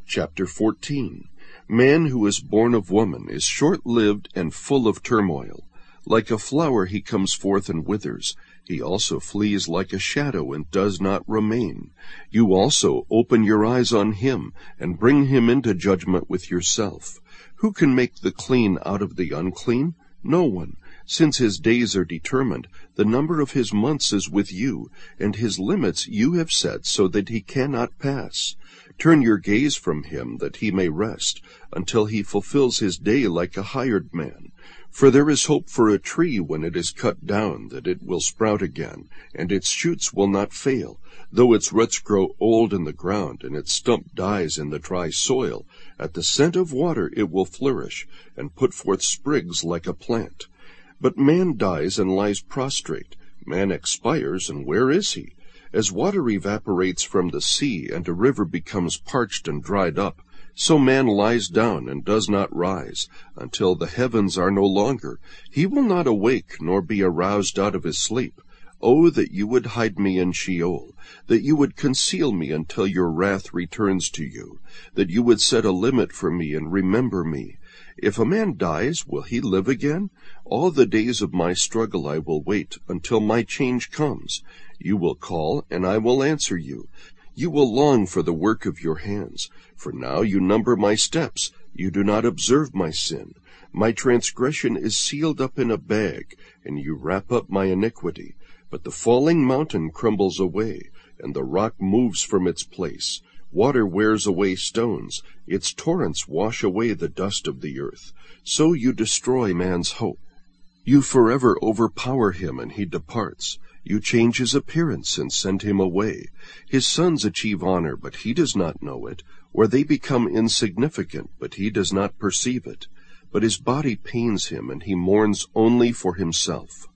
Chapter 14. Man who is born of woman is short-lived and full of turmoil. Like a flower he comes forth and withers. He also flees like a shadow and does not remain. You also open your eyes on him and bring him into judgment with yourself. Who can make the clean out of the unclean? No one. Since his days are determined, the number of his months is with you, and his limits you have set so that he cannot pass. Turn your gaze from him that he may rest, until he fulfills his day like a hired man. For there is hope for a tree when it is cut down, that it will sprout again, and its shoots will not fail. Though its roots grow old in the ground, and its stump dies in the dry soil, at the scent of water it will flourish, and put forth sprigs like a plant. But man dies and lies prostrate. Man expires, and where is he? As water evaporates from the sea, and a river becomes parched and dried up, so man lies down and does not rise, until the heavens are no longer. He will not awake, nor be aroused out of his sleep. Oh, that you would hide me in Sheol, that you would conceal me until your wrath returns to you, that you would set a limit for me and remember me. If a man dies, will he live again? All the days of my struggle I will wait until my change comes. You will call, and I will answer you. You will long for the work of your hands. For now you number my steps. You do not observe my sin. My transgression is sealed up in a bag, and you wrap up my iniquity. But the falling mountain crumbles away, and the rock moves from its place. Water wears away stones. Its torrents wash away the dust of the earth. So you destroy man's hope. You forever overpower him, and he departs. You change his appearance and send him away. His sons achieve honor, but he does not know it, or they become insignificant, but he does not perceive it. But his body pains him, and he mourns only for himself.